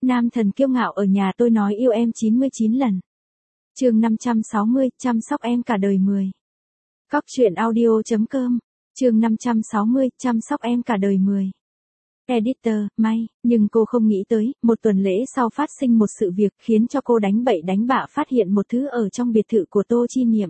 Nam thần kiêu ngạo ở nhà tôi nói yêu em 99 lần. Chương 560, chăm sóc em cả đời 10. Cóc truyện audio.com. Chương 560, chăm sóc em cả đời 10. Editor, May, nhưng cô không nghĩ tới, một tuần lễ sau phát sinh một sự việc khiến cho cô đánh bậy đánh bạ phát hiện một thứ ở trong biệt thự của Tô Chi Niệm.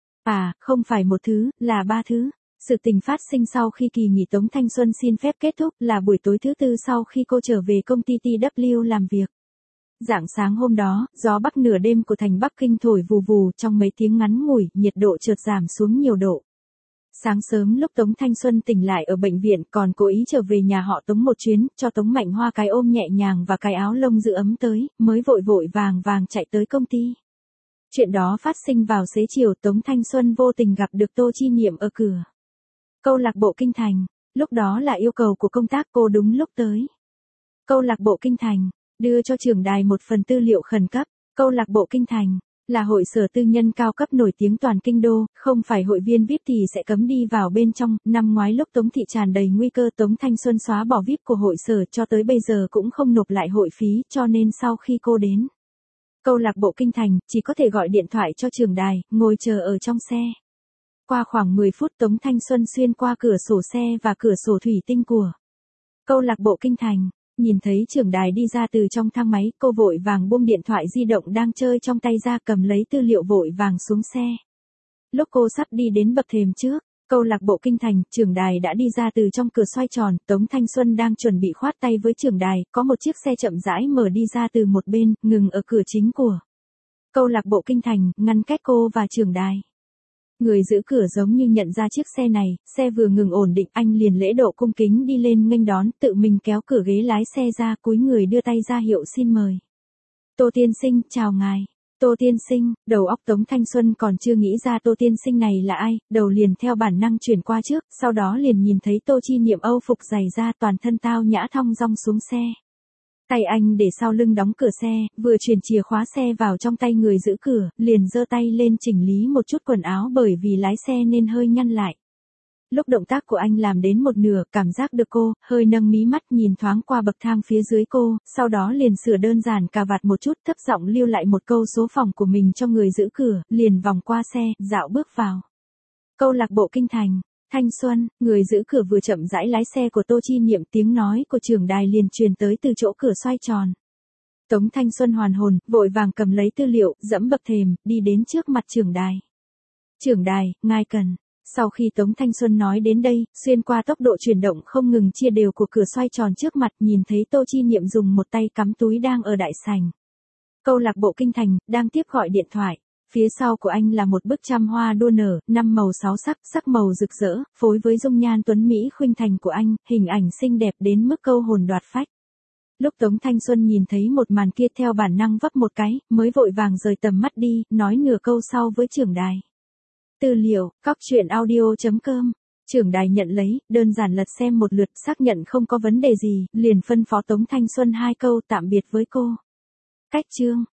À, không phải một thứ, là ba thứ. Sự tình phát sinh sau khi kỳ nghỉ Tống Thanh Xuân xin phép kết thúc là buổi tối thứ tư sau khi cô trở về công ty TW làm việc. Rạng sáng hôm đó, gió bắc nửa đêm của thành Bắc Kinh thổi vù vù, trong mấy tiếng ngắn ngủi, nhiệt độ chợt giảm xuống nhiều độ. Sáng sớm lúc Tống Thanh Xuân tỉnh lại ở bệnh viện còn cố ý trở về nhà họ Tống một chuyến, cho Tống Mạnh Hoa cái ôm nhẹ nhàng và cái áo lông giữ ấm tới, mới vội vội vàng vàng chạy tới công ty. Chuyện đó phát sinh vào xế chiều, Tống Thanh Xuân vô tình gặp được Tô Chi Niệm ở cửa câu lạc bộ Kinh Thành. Lúc đó là yêu cầu của công tác, cô đúng lúc tới câu lạc bộ Kinh Thành, đưa cho trưởng đài một phần tư liệu khẩn cấp. Câu lạc bộ Kinh Thành là hội sở tư nhân cao cấp nổi tiếng toàn kinh đô, không phải hội viên VIP thì sẽ cấm đi vào bên trong. Năm ngoái lúc Tống thị tràn đầy nguy cơ, Tống Thanh Xuân xóa bỏ VIP của hội sở, cho tới bây giờ cũng không nộp lại hội phí, cho nên sau khi cô đến câu lạc bộ Kinh Thành, chỉ có thể gọi điện thoại cho trưởng đài, ngồi chờ ở trong xe. Qua khoảng 10 phút Tống Thanh Xuân xuyên qua cửa sổ xe và cửa sổ thủy tinh của câu lạc bộ Kinh Thành, nhìn thấy trưởng đài đi ra từ trong thang máy, cô vội vàng buông điện thoại di động đang chơi trong tay ra, cầm lấy tư liệu vội vàng xuống xe. Lúc cô sắp đi đến bậc thềm trước câu lạc bộ Kinh Thành, trưởng đài đã đi ra từ trong cửa xoay tròn. Tống Thanh Xuân đang chuẩn bị khoát tay với trưởng đài, có một chiếc xe chậm rãi mở đi ra từ một bên, ngừng ở cửa chính của câu lạc bộ Kinh Thành, ngăn cách cô và trưởng đài. Người giữ cửa giống như nhận ra chiếc xe này, xe vừa ngừng ổn định, anh liền lễ độ cung kính đi lên nghênh đón, tự mình kéo cửa ghế lái xe ra, cúi người đưa tay ra hiệu xin mời. Tô tiên sinh, chào ngài. Tô tiên sinh, đầu óc Tống Thanh Xuân còn chưa nghĩ ra Tô tiên sinh này là ai, đầu liền theo bản năng chuyển qua trước, sau đó liền nhìn thấy Tô Chi Niệm Âu phục dày da, toàn thân tao nhã thong dong xuống xe. Tay anh để sau lưng đóng cửa xe, vừa chuyển chìa khóa xe vào trong tay người giữ cửa, liền giơ tay lên chỉnh lý một chút quần áo bởi vì lái xe nên hơi nhăn lại. Lúc động tác của anh làm đến một nửa, cảm giác được cô, hơi nâng mí mắt nhìn thoáng qua bậc thang phía dưới cô, sau đó liền sửa đơn giản cà vạt một chút, thấp giọng lưu lại một câu số phòng của mình cho người giữ cửa, liền vòng qua xe, dạo bước vào câu lạc bộ Kinh Thành. Thanh Xuân, người giữ cửa vừa chậm rãi lái xe của Tô Chi Niệm, tiếng nói của trưởng đài liền truyền tới từ chỗ cửa xoay tròn. Tống Thanh Xuân hoàn hồn, vội vàng cầm lấy tư liệu, dẫm bậc thềm, đi đến trước mặt trưởng đài. Trưởng đài, ngài cần. Sau khi Tống Thanh Xuân nói đến đây, xuyên qua tốc độ chuyển động không ngừng chia đều của cửa xoay tròn trước mặt, nhìn thấy Tô Chi Niệm dùng một tay cắm túi đang ở đại sảnh câu lạc bộ Kinh Thành, đang tiếp gọi điện thoại. Phía sau của anh là một bức trăm hoa đua nở, 5 màu 6 sắc, sắc màu rực rỡ, phối với dung nhan tuấn mỹ khuynh thành của anh, hình ảnh xinh đẹp đến mức câu hồn đoạt phách. Lúc Tống Thanh Xuân nhìn thấy một màn kia, theo bản năng vấp một cái, mới vội vàng rời tầm mắt đi, nói nửa câu sau với trưởng đài. Tư liệu, cóc truyện audio.com. Trưởng đài nhận lấy, đơn giản lật xem một lượt, xác nhận không có vấn đề gì, liền phân phó Tống Thanh Xuân 2 câu tạm biệt với cô. Cách chương.